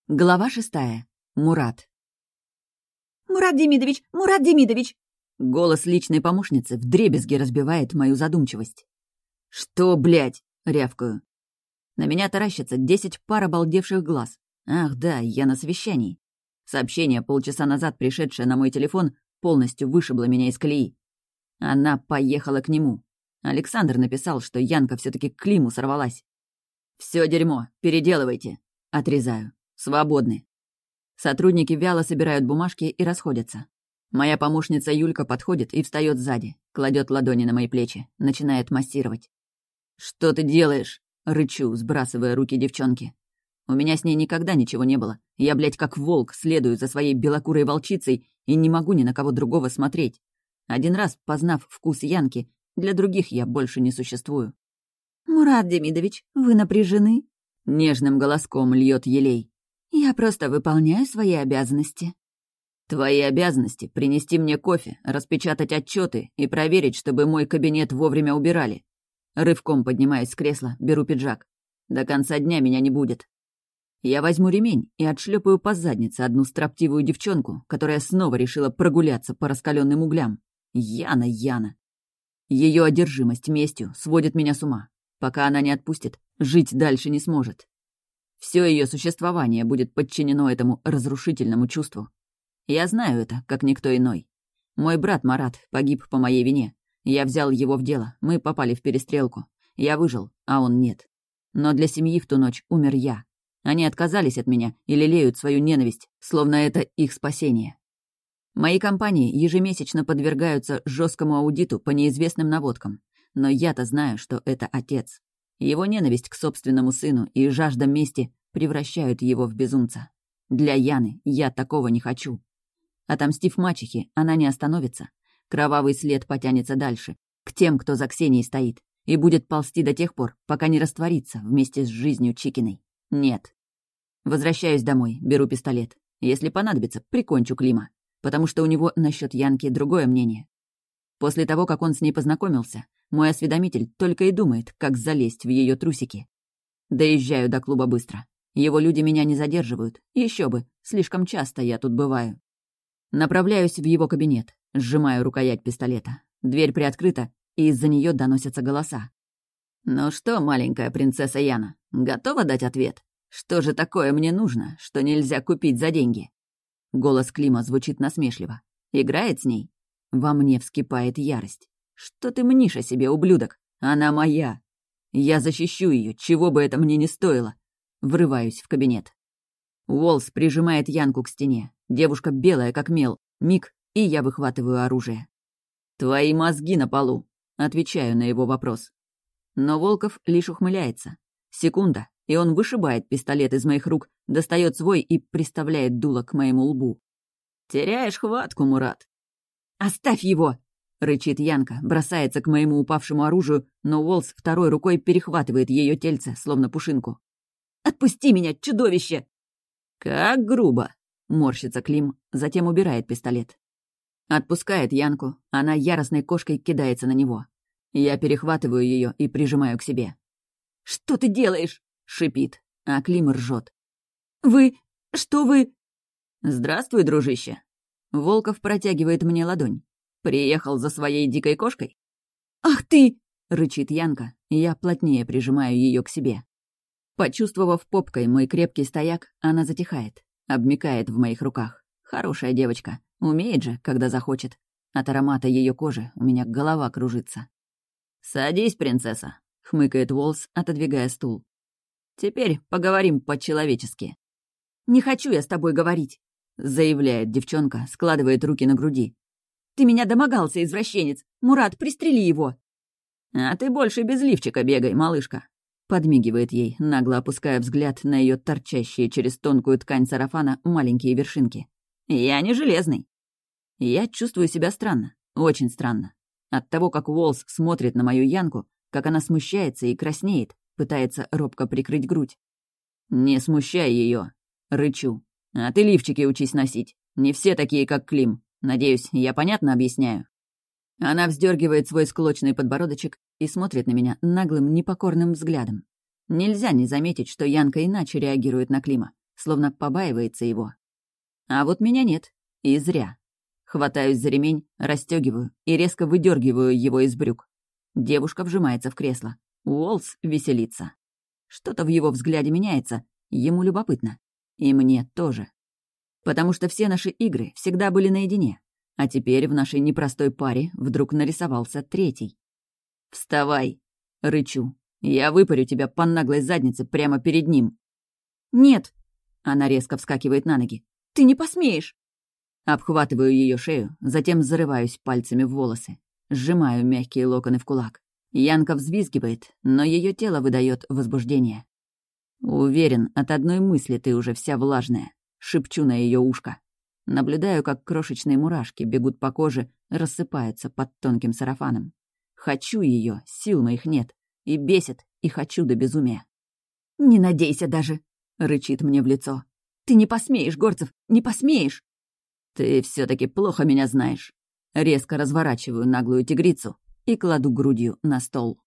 Глава 6. Мурат. «Мурат Демидович! Мурат Демидович!» Голос личной помощницы вдребезги разбивает мою задумчивость. «Что, блядь?» — рявкаю. На меня таращатся 10 пар обалдевших глаз. Ах да, я на совещании. Сообщение, полчаса назад пришедшее на мой телефон, полностью вышибло меня из колеи. Она поехала к нему. Александр написал, что Янка все таки к Климу сорвалась. «Все дерьмо, переделывайте!» — отрезаю. «Свободны». Сотрудники вяло собирают бумажки и расходятся. Моя помощница Юлька подходит и встает сзади, кладет ладони на мои плечи, начинает массировать. «Что ты делаешь?» — рычу, сбрасывая руки девчонки. У меня с ней никогда ничего не было. Я, блядь, как волк, следую за своей белокурой волчицей и не могу ни на кого другого смотреть. Один раз, познав вкус Янки, для других я больше не существую. «Мурат Демидович, вы напряжены?» — нежным голоском льет елей. «Я просто выполняю свои обязанности». «Твои обязанности — принести мне кофе, распечатать отчеты и проверить, чтобы мой кабинет вовремя убирали». Рывком поднимаюсь с кресла, беру пиджак. До конца дня меня не будет. Я возьму ремень и отшлепаю по заднице одну строптивую девчонку, которая снова решила прогуляться по раскаленным углям. Яна. Ее одержимость местью сводит меня с ума. Пока она не отпустит, жить дальше не сможет. Все ее существование будет подчинено этому разрушительному чувству. Я знаю это, как никто иной. Мой брат Марат погиб по моей вине. Я взял его в дело, мы попали в перестрелку. Я выжил, а он нет. Но для семьи в ту ночь умер я. Они отказались от меня и лелеют свою ненависть, словно это их спасение. Мои компании ежемесячно подвергаются жесткому аудиту по неизвестным наводкам. Но я-то знаю, что это отец. Его ненависть к собственному сыну и жажда мести превращают его в безумца. Для Яны я такого не хочу. Отомстив мачехе, она не остановится. Кровавый след потянется дальше, к тем, кто за Ксенией стоит, и будет ползти до тех пор, пока не растворится вместе с жизнью Чикиной. Нет. Возвращаюсь домой, беру пистолет. Если понадобится, прикончу Клима, потому что у него насчет Янки другое мнение. После того, как он с ней познакомился, мой осведомитель только и думает, как залезть в ее трусики. Доезжаю до клуба быстро. Его люди меня не задерживают. Еще бы, слишком часто я тут бываю. Направляюсь в его кабинет, сжимаю рукоять пистолета. Дверь приоткрыта, и из-за нее доносятся голоса. «Ну что, маленькая принцесса Яна, готова дать ответ? Что же такое мне нужно, что нельзя купить за деньги?» Голос Клима звучит насмешливо. Играет с ней? Во мне вскипает ярость. «Что ты мнишь о себе, ублюдок? Она моя! Я защищу ее, чего бы это мне ни стоило!» Врываюсь в кабинет. Уолс прижимает Янку к стене. Девушка белая, как мел. Миг, и я выхватываю оружие. «Твои мозги на полу!» Отвечаю на его вопрос. Но Волков лишь ухмыляется. Секунда, и он вышибает пистолет из моих рук, достает свой и приставляет дуло к моему лбу. «Теряешь хватку, Мурат!» «Оставь его!» — рычит Янка, бросается к моему упавшему оружию, но Уолс второй рукой перехватывает ее тельце, словно пушинку. «Отпусти меня, чудовище!» «Как грубо!» — морщится Клим, затем убирает пистолет. Отпускает Янку, она яростной кошкой кидается на него. Я перехватываю ее и прижимаю к себе. «Что ты делаешь?» — шипит, а Клим ржет. «Вы... что вы...» «Здравствуй, дружище!» Волков протягивает мне ладонь. «Приехал за своей дикой кошкой?» «Ах ты!» — рычит Янка, и я плотнее прижимаю ее к себе. Почувствовав попкой мой крепкий стояк, она затихает, обмякает в моих руках. Хорошая девочка, умеет же, когда захочет. От аромата ее кожи у меня голова кружится. «Садись, принцесса», — хмыкает Уолс, отодвигая стул. «Теперь поговорим по-человечески». «Не хочу я с тобой говорить», — заявляет девчонка, складывает руки на груди. «Ты меня домогался, извращенец! Мурат, пристрели его!» «А ты больше без лифчика бегай, малышка», — подмигивает ей, нагло опуская взгляд на ее торчащие через тонкую ткань сарафана маленькие вершинки. «Я не железный». Я чувствую себя странно, очень странно. От того, как Уолс смотрит на мою Янку, как она смущается и краснеет, пытается робко прикрыть грудь. «Не смущай ее, рычу. «А ты лифчики учись носить. Не все такие, как Клим. Надеюсь, я понятно объясняю?» Она вздергивает свой склочный подбородочек и смотрит на меня наглым, непокорным взглядом. Нельзя не заметить, что Янка иначе реагирует на Клима. словно побаивается его. А вот меня нет. И зря. Хватаюсь за ремень, расстегиваю и резко выдергиваю его из брюк. Девушка вжимается в кресло. Уолс веселится. Что-то в его взгляде меняется. Ему любопытно. И мне тоже. Потому что все наши игры всегда были наедине. А теперь в нашей непростой паре вдруг нарисовался третий. «Вставай!» — рычу. «Я выпарю тебя по наглой заднице прямо перед ним». «Нет!» — она резко вскакивает на ноги. «Ты не посмеешь!» Обхватываю ее шею, затем зарываюсь пальцами в волосы. Сжимаю мягкие локоны в кулак. Янка взвизгивает, но ее тело выдает возбуждение. «Уверен, от одной мысли ты уже вся влажная», — шепчу на ее ушко. Наблюдаю, как крошечные мурашки бегут по коже, рассыпаются под тонким сарафаном. Хочу ее, сил моих нет. И бесит, и хочу до безумия. «Не надейся даже!» — рычит мне в лицо. «Ты не посмеешь, Горцев, не посмеешь!» «Ты все-таки плохо меня знаешь». Резко разворачиваю наглую тигрицу и кладу грудью на стол.